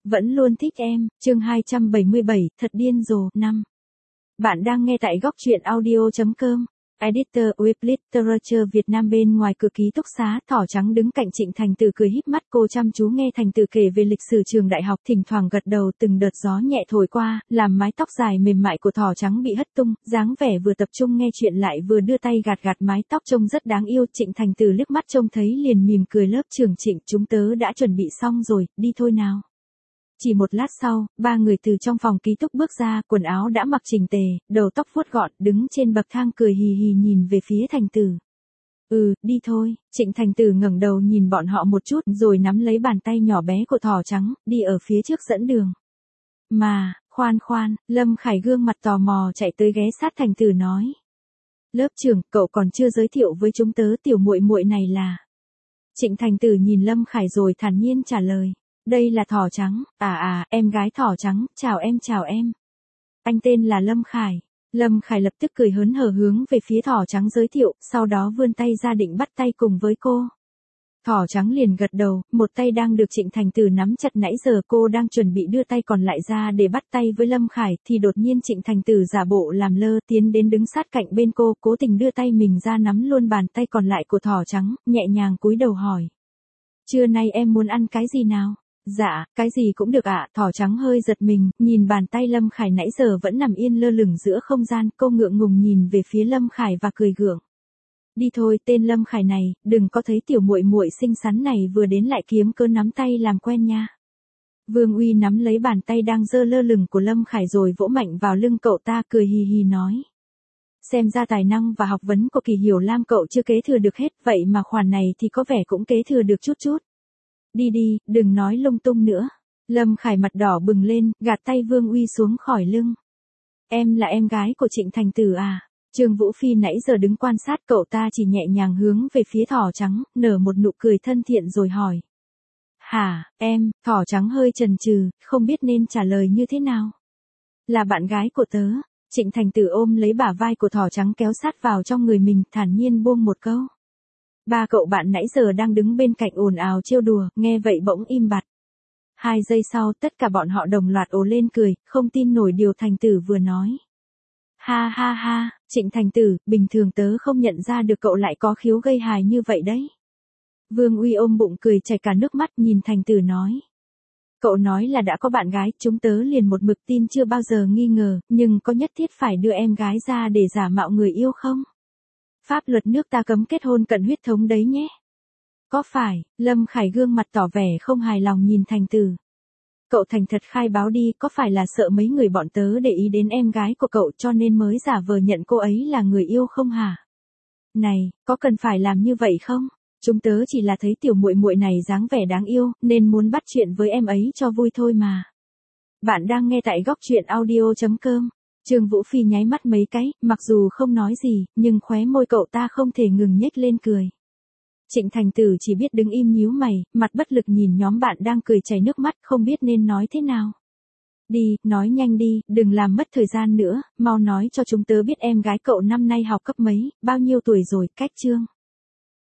Vẫn luôn thích em, chương 277, thật điên rồ, 5. Bạn đang nghe tại góc truyện audio.com. Editor Web Literature Việt Nam. Bên ngoài cửa ký túc xá, Thỏ Trắng đứng cạnh Trịnh Thành Tử cười híp mắt, cô chăm chú nghe Thành Tử kể về lịch sử trường đại học, thỉnh thoảng gật đầu. Từng đợt gió nhẹ thổi qua, làm mái tóc dài mềm mại của Thỏ Trắng bị hất tung, dáng vẻ vừa tập trung nghe chuyện lại vừa đưa tay gạt gạt mái tóc trông rất đáng yêu. Trịnh Thành Tử liếc mắt trông thấy liền mỉm cười, lớp trưởng Trịnh, chúng tớ đã chuẩn bị xong rồi, đi thôi nào. Chỉ một lát sau, ba người từ trong phòng ký túc bước ra, quần áo đã mặc chỉnh tề, đầu tóc vuốt gọn, đứng trên bậc thang cười hì hì nhìn về phía Thành Tử. Đi thôi. Trịnh Thành Tử ngẩng đầu nhìn bọn họ một chút, rồi nắm lấy bàn tay nhỏ bé của Thỏ Trắng, đi ở phía trước dẫn đường. Mà, khoan, Lâm Khải gương mặt tò mò chạy tới ghé sát Thành Tử nói. Lớp trưởng, cậu còn chưa giới thiệu với chúng tớ tiểu muội muội này là. Trịnh Thành Tử nhìn Lâm Khải rồi thản nhiên trả lời. Đây là Thỏ Trắng, em gái Thỏ Trắng, chào em. Anh tên là Lâm Khải. Lâm Khải lập tức cười hớn hở hướng về phía Thỏ Trắng giới thiệu, sau đó vươn tay ra định bắt tay cùng với cô. Thỏ Trắng liền gật đầu, một tay đang được Trịnh Thành Tử nắm chặt, nãy giờ cô đang chuẩn bị đưa tay còn lại ra để bắt tay với Lâm Khải, thì đột nhiên Trịnh Thành Tử giả bộ làm lơ, tiến đến đứng sát cạnh bên cô, cố tình đưa tay mình ra nắm luôn bàn tay còn lại của Thỏ Trắng, nhẹ nhàng cúi đầu hỏi. Trưa nay em muốn ăn cái gì nào? Dạ, cái gì cũng được ạ. Thỏ Trắng hơi giật mình, nhìn bàn tay Lâm Khải nãy giờ vẫn nằm yên lơ lửng giữa không gian, cô ngượng ngùng nhìn về phía Lâm Khải và cười gượng. Đi thôi, tên Lâm Khải này, đừng có thấy tiểu muội muội xinh xắn này vừa đến lại kiếm cớ nắm tay làm quen nha. Vương Uy nắm lấy bàn tay đang giơ lơ lửng của Lâm Khải rồi vỗ mạnh vào lưng cậu ta, cười hì hì nói. Xem ra tài năng và học vấn của Kỳ Hiểu Lam cậu chưa kế thừa được hết, vậy mà khoản này thì có vẻ cũng kế thừa được chút. Đi, đừng nói lung tung nữa. Lâm Khải mặt đỏ bừng lên, gạt tay Vương Uy xuống khỏi lưng. Em là em gái của Trịnh Thành Tử à? Trương Vũ Phi nãy giờ đứng quan sát, cậu ta chỉ nhẹ nhàng hướng về phía Thỏ Trắng, nở một nụ cười thân thiện rồi hỏi. Hả, em? Thỏ Trắng hơi chần chừ, không biết nên trả lời như thế nào. Là bạn gái của tớ. Trịnh Thành Tử ôm lấy bả vai của Thỏ Trắng kéo sát vào trong người mình, thản nhiên buông một câu. Ba cậu bạn nãy giờ đang đứng bên cạnh ồn ào trêu đùa, nghe vậy bỗng im bặt. 2 giây sau, tất cả bọn họ đồng loạt ồ lên cười, không tin nổi điều Thành Tử vừa nói. Ha, Trịnh Thành Tử, bình thường tớ không nhận ra được cậu lại có khiếu gây hài như vậy đấy. Vương Uy ôm bụng cười chảy cả nước mắt, nhìn Thành Tử nói. Cậu nói là đã có bạn gái, chúng tớ liền một mực tin, chưa bao giờ nghi ngờ, nhưng có nhất thiết phải đưa em gái ra để giả mạo người yêu không? Pháp luật nước ta cấm kết hôn cận huyết thống đấy nhé. Có phải? Lâm Khải gương mặt tỏ vẻ không hài lòng nhìn Thành Tử. Cậu thành thật khai báo đi, có phải là sợ mấy người bọn tớ để ý đến em gái của cậu cho nên mới giả vờ nhận cô ấy là người yêu không hả? Này, có cần phải làm như vậy không? Chúng tớ chỉ là thấy tiểu muội muội này dáng vẻ đáng yêu, nên muốn bắt chuyện với em ấy cho vui thôi mà. Bạn đang nghe tại góc truyện audio.com. Trương Vũ Phi nháy mắt mấy cái, mặc dù không nói gì, nhưng khóe môi cậu ta không thể ngừng nhếch lên cười. Trịnh Thành Tử chỉ biết đứng im nhíu mày, mặt bất lực nhìn nhóm bạn đang cười chảy nước mắt, không biết nên nói thế nào. Đi, nói nhanh đi, đừng làm mất thời gian nữa, mau nói cho chúng tớ biết em gái cậu năm nay học cấp mấy, bao nhiêu tuổi rồi, cách chương.